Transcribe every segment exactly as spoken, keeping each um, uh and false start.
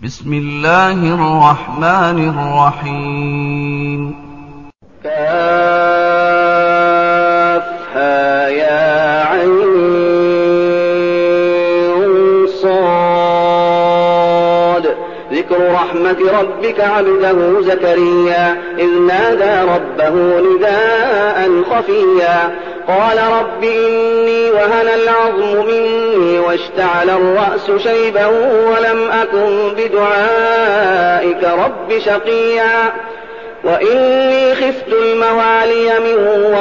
بسم الله الرحمن الرحيم. كافها يا عين صاد. ذكر رحمة ربك عبده زكريا إذ نادى ربه نداء خفيا قال رب إني وهن العظم مني واشتعل الرأس شيبا ولم أكن بدعائك رب شقيا وإني خفت الموالي من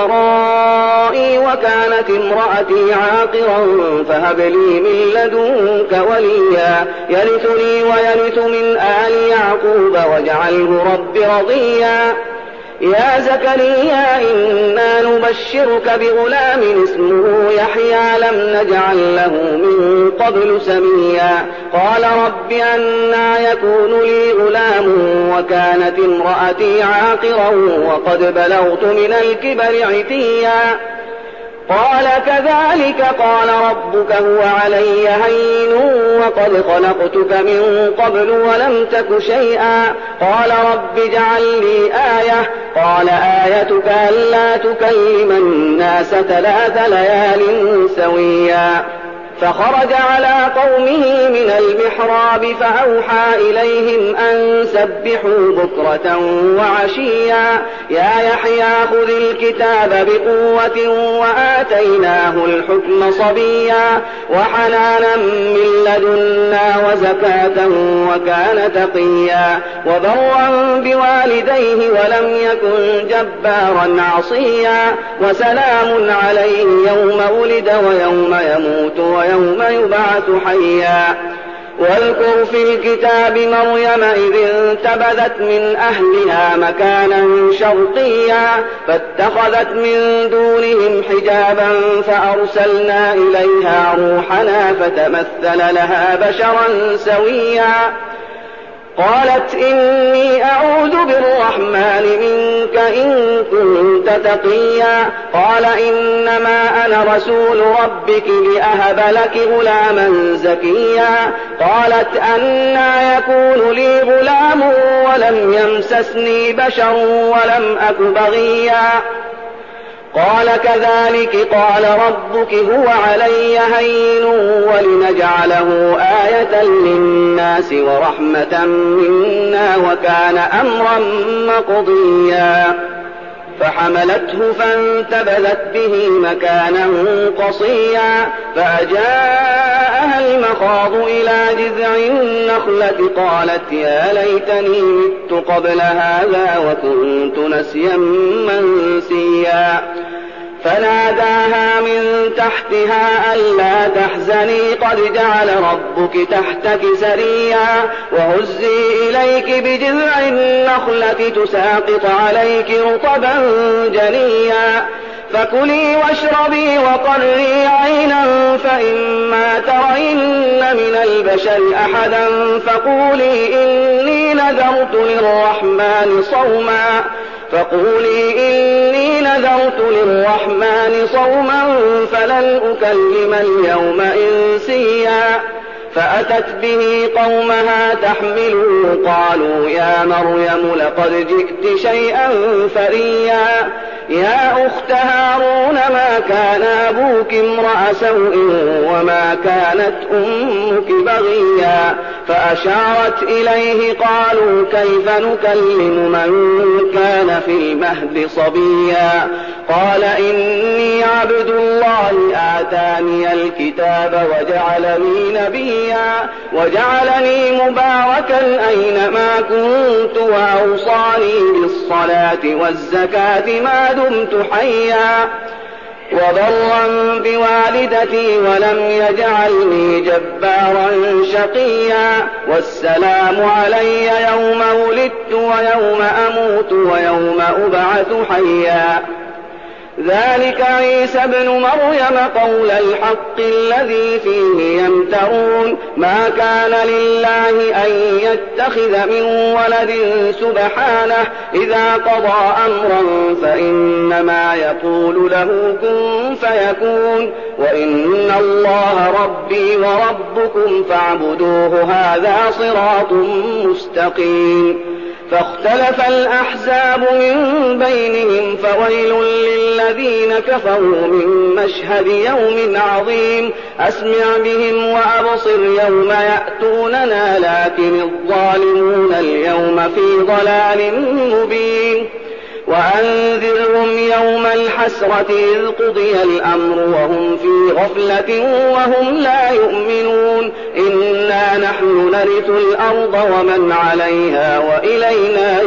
ورائي وكانت امرأتي عاقرا فهب لي من لدنك وليا يرثني ويرث من آل يعقوب واجعله رب رضيا يا زكريا إنا نبشرك بغلام اسمه يحيى لم نجعل له من قبل سميا قال رب أنى يكون لي غلام وكانت امرأتي عاقرا وقد بلغت من الكبر عتيا قال كذلك قال ربك هو علي هين وقد خلقتك من قبل ولم تك شيئا قال رب اجعل لي آية قال آيتك ألا تكلم الناس ثلاث ليال سويا فخرج على قومه من المحراب فأوحى إليهم أن سبحوا بكرة وعشيا يا يحيى خذ الكتاب بقوة وآتيناه الحكم صبيا وحنانا من لدنا وزكاة وكان تقيا وبرا بوالديه ولم يكن جبارا عصيا وسلام عليه يوم ولد ويوم يموت ويوم يوم يبعث حيا واذكر في الكتاب مريم إذ انتبذت من أهلها مكانا شرقيا فاتخذت من دونهم حجابا فأرسلنا إليها روحنا فتمثل لها بشرا سويا قالت إني أعوذ بالرحمن منك إن كنت تقيا قال إنما أنا رسول ربك لأهب لك غلاما زكيا قالت أنى يكون لي غلام ولم يمسسني بشر ولم أك بغيا قال كذلك قال ربك هو علي هين ولنجعله آية للناس ورحمة منا وكان أمرا مقضيا فحملته فانتبذت به مكانا قصيا فأجاءها المخاض إلى جذع النخلة قالت يا ليتني مت قبل هذا وكنت نسيا منسيا فناداها من تحتها ألا تحزني قد جعل ربك تحتك سريا وهزي إليك بجذع النخلة تساقط عليك رطبا جنيا فكلي واشربي وقري عينا فإما ترين من البشر أحدا فقولي إني نذرت للرحمن صوما فقولي إني نذرت للرحمن صوما فلن أكلم اليوم إنسيا فأتت به قومها تحمله قالوا يا مريم لقد جئت شيئا فريا يا أخت هارون ما كان أبوك امرأ سوء وما كانت أمك بغيا فأشارت إليه قالوا كيف نكلم من كان في المهد صبيا قال إني عبد الله آتاني الكتاب وجعلني نبيا وجعلني مباركا أينما كنت وأوصاني بالصلاة والزكاة ما دمت حيا وبرا بوالدتي ولم يجعلني جبارا شقيا والسلام علي يوم ولدت ويوم أموت ويوم أبعث حيا ذلك عيسى ابن مريم قول الحق الذي فيه يمترون ما كان لله أن يتخذ من ولد سبحانه إذا قضى أمرا فإنما يقول له كن فيكون وإن الله ربي وربكم فاعبدوه هذا صراط مستقيم. فاختلف الأحزاب من بينهم فويل للذين كفروا من مشهد يوم عظيم أسمع بهم وأبصر يوم يأتوننا لكن الظالمون اليوم في ضلال مبين. وأنذرهم يوم الحسرة إذ قضي الأمر وهم في غفلة وهم لا يؤمنون إنا نحن نرث الأرض ومن عليها وإلينا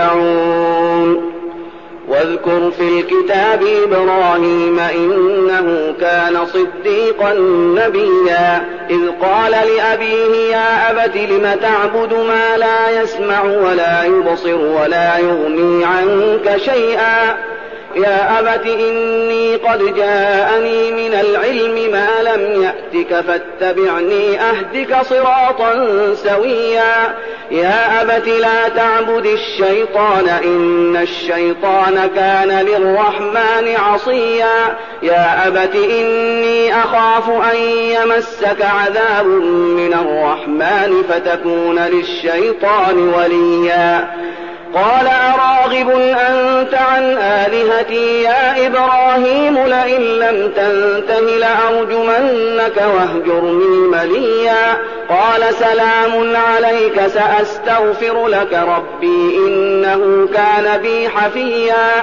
يرجعون. واذكر في الكتاب إبراهيم إنه كان صديقا نبيا إذ قال لأبيه يا أبت لم تعبد ما لا يسمع ولا يبصر ولا يغني عنك شيئا يا أبت إني قد جاءني من العلم ما لم يأتك فاتبعني أهدك صراطا سويا يا أبت لا تعبد الشيطان إن الشيطان كان للرحمن عصيا يا أبت إني أخاف أن يمسك عذاب من الرحمن فتكون للشيطان وليا قال أراغب أنت عن آلهتي يا إبراهيم لئن لم تنته لأرجمنك واهجرني مليا قال سلام عليك سأستغفر لك ربي إنه كان بي حفيا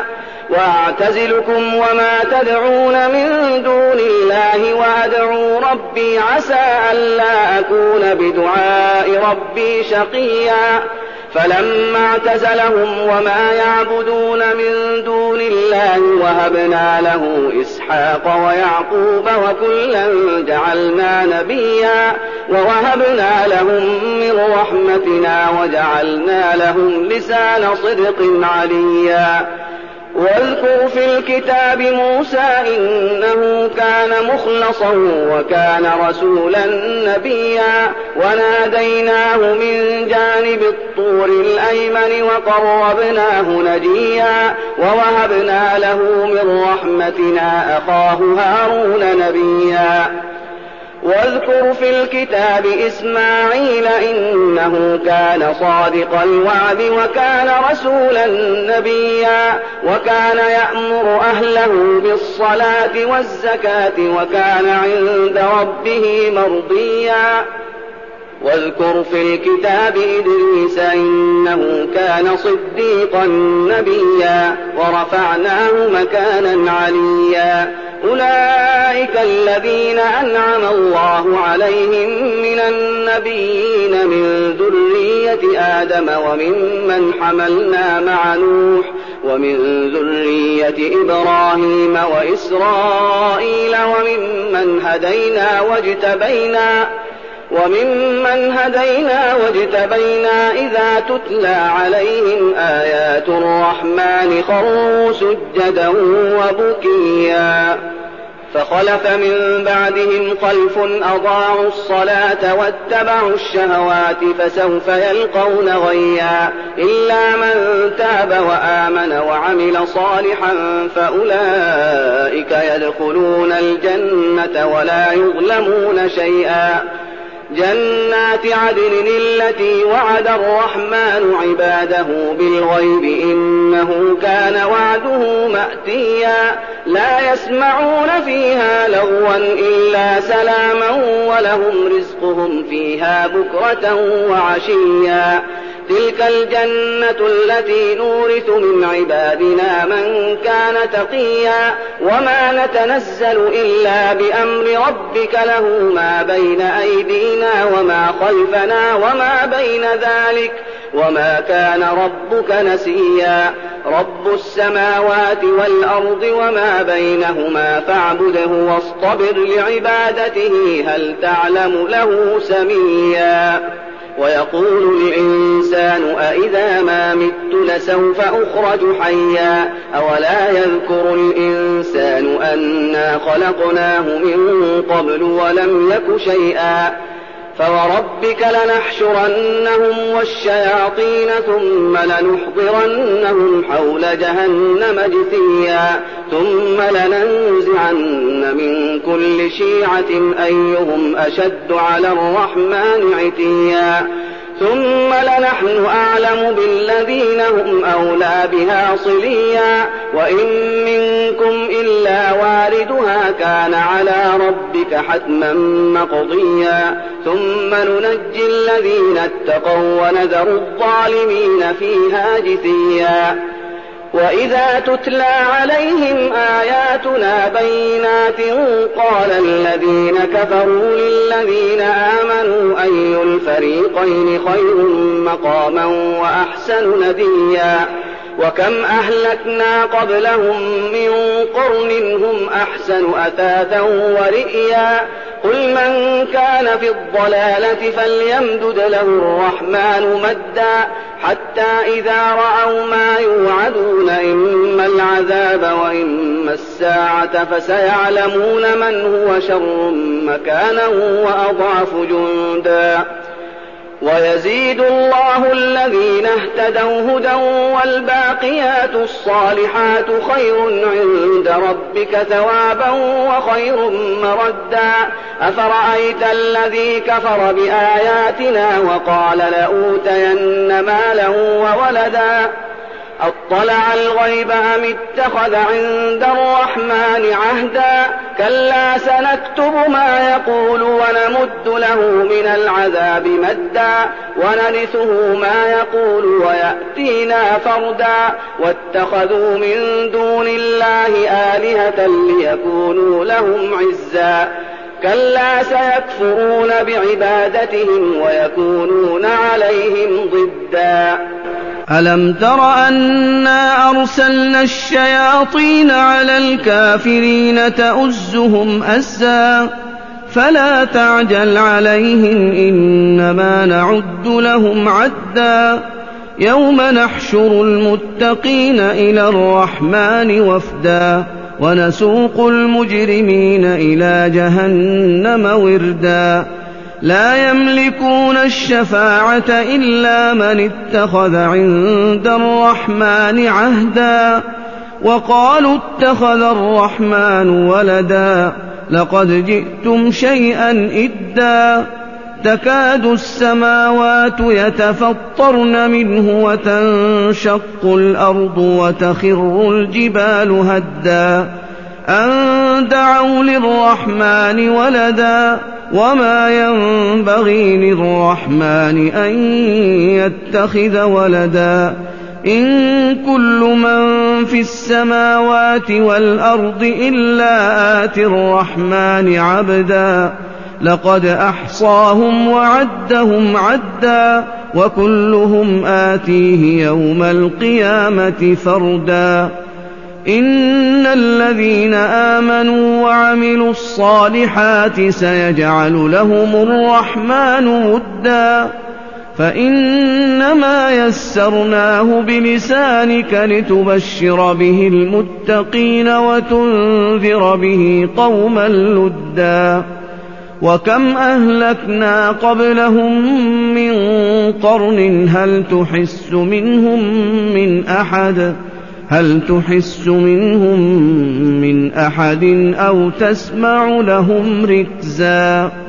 وأعتزلكم وما تدعون من دون الله وأدعو ربي عسى ألا أكون بدعاء ربي شقيا فلما اعتزلهم وما يعبدون من دون الله وهبنا له إسحاق ويعقوب وكلا جعلنا نبيا ووهبنا لهم من رحمتنا وجعلنا لهم لسان صدق عليا واذكر في الكتاب موسى إنه كان مخلصا وكان رسولا نبيا وناديناه من جانب الطور الأيمن وقربناه نجيا ووهبنا له من رحمتنا أخاه هارون نبيا واذكر في الكتاب إسماعيل إنه كان صادق الوعد وكان رسولا نبيا وكان يأمر أهله بالصلاة والزكاة وكان عند ربه مرضيا واذكر في الكتاب إدريس إنه كان صديقا نبيا ورفعناه مكانا عليا أولئك الذين أنعم الله عليهم من النبيين من ذرية آدم وممن حملنا مع نوح ومن ذرية إبراهيم وإسرائيل وممن هدينا واجتبينا وممن هدينا واجتبينا إذا تتلى عليهم آيات الرحمن خروا سجدا وبكيا فخلف من بعدهم خلف أضاعوا الصلاة واتبعوا الشهوات فسوف يلقون غيا إلا من تاب وآمن وعمل صالحا فأولئك يدخلون الجنة ولا يظلمون شيئا جنات عدن التي وعد الرحمن عباده بالغيب إنه كان وعده مأتيا لا يسمعون فيها لغوا إلا سلاما ولهم رزقهم فيها بكرة وعشيا تلك الجنة التي نورث من عبادنا من كان تقيا وما نتنزل إلا بأمر ربك له ما بين أيدينا وما خلفنا وما بين ذلك وما كان ربك نسيا رب السماوات والأرض وما بينهما فاعبده واصطبر لعبادته هل تعلم له سميا ويقول الإنسان أإذا ما مت لسوف أخرج حيا أولا يذكر الإنسان أنا خلقناه من قبل ولم يك شيئا فوربك لنحشرنهم والشياطين ثم لنحضرنهم حول جهنم جثيا ثم لننزعن من كل شيعة أيهم أشد على الرحمن عتيا ثم لنحن أعلم بالذين هم أولى بها صليا وإن منكم إلا واردها كان على ربك حتما مقضيا ثم ننجي الذين اتقوا ونذر الظالمين فيها جثيا وإذا تتلى عليهم آياتنا بينات قال الذين كفروا للذين آمنوا أي الفريقين خير مقاما وأحسن نديا وكم أهلكنا قبلهم من قرن هم أحسن أثاثا ورئيا قل من كان في الضلالة فليمدد له الرحمن مدا حتى إذا رأوا ما يوعدون إما العذاب وإما الساعة فسيعلمون من هو شر مكانا وأضعف جندا ويزيد الله الذين اهتدوا هدى والباقيات الصالحات خير عند ربك ثوابا وخير مردا أفرأيت الذي كفر بآياتنا وقال لأوتين مالا وولدا أطلع الغيب أم اتخذ عند الرحمن عهدا كلا سنكتب ما يقول ونمد له من العذاب مدا ونرثه ما يقول ويأتينا فردا واتخذوا من دون الله آلهة ليكونوا لهم عزا كلا سيكفرون بعبادتهم ويكونون عليهم ضدا ألم تر أنا أرسلنا الشياطين على الكافرين تؤزهم أزا فلا تعجل عليهم إنما نعد لهم عدا يوم نحشر المتقين إلى الرحمن وفدا ونسوق المجرمين إلى جهنم وردا لا يملكون الشفاعة إلا من اتخذ عند الرحمن عهدا وقالوا اتخذ الرحمن ولدا لقد جئتم شيئا إدا تكاد السماوات يتفطرن منه وتنشق الأرض وتخر الجبال هدا أن دعوا للرحمن ولدا وما ينبغي للرحمن أن يتخذ ولدا إن كل من في السماوات والأرض إلا آتي الرحمن عبدا لقد أحصاهم وعدهم عدا وكلهم آتيه يوم القيامة فردا إن الذين آمنوا وعملوا الصالحات سيجعل لهم الرحمن ودا فإنما يسرناه بلسانك لتبشر به المتقين وتنذر به قوما لدا وكم أهلكنا قبلهم من قرن هل تحس منهم من أحد هل تحس منهم من أحد أو تسمع لهم ركزا